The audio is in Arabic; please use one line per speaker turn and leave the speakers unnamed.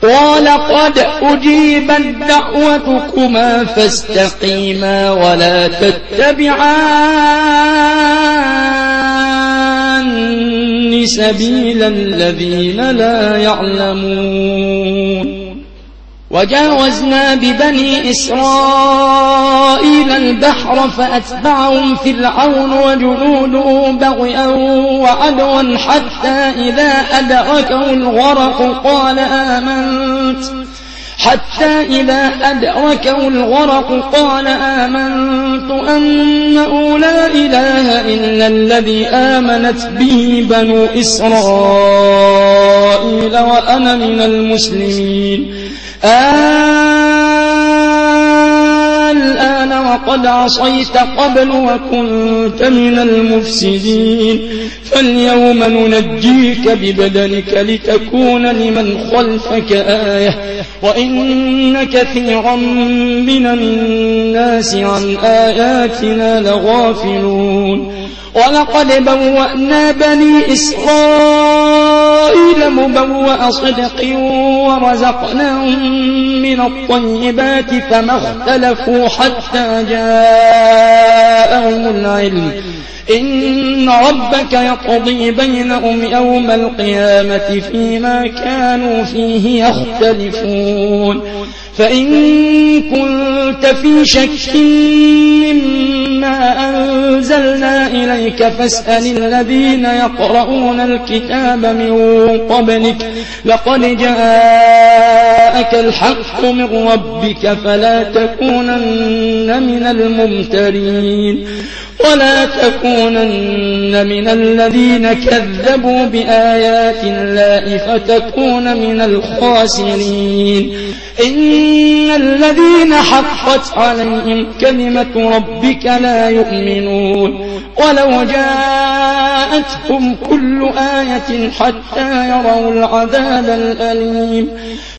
قال قد أجيبت دعوتكما فاستقيما ولا تتبعان سبيل الذين لا يعلمون وجاوزنا ببني إسرائيل البحر فأتبعهم فرعون وجنوده بغيا وعدوا حتى إذا أدركه الغرق قال آمنت أنه لا إله إلا الذي آمنت به بنو إسرائيل وأنا من المسلمين الآن وقد عصيت قبل وكنت من المفسدين فاليوم ننجيك ببدنك لتكون لمن خلفك آية وإن كثيرا من الناس عن آياتنا لغافلون ولقد بوأنا بني إسرائيل مبوأ صدق ورزقناهم من الطيبات فما اختلفوا حتى جاءهم العلم إن ربك يقضي بينهم يوم القيامة فيما كانوا فيه يختلفون فإن كنت في شك مما أنزلنا إليك فاسأل الذين يقرؤون الكتاب من قبلك لقد جاءك الحق من ربك فلا تكونن من الممترين ولا تكونن من الذين كذبوا بآيات الله فتكون من الخاسرين إن الذين حقت عليهم كلمة ربك لا يؤمنون ولو جاءتهم كل آية حتى يروا العذاب الأليم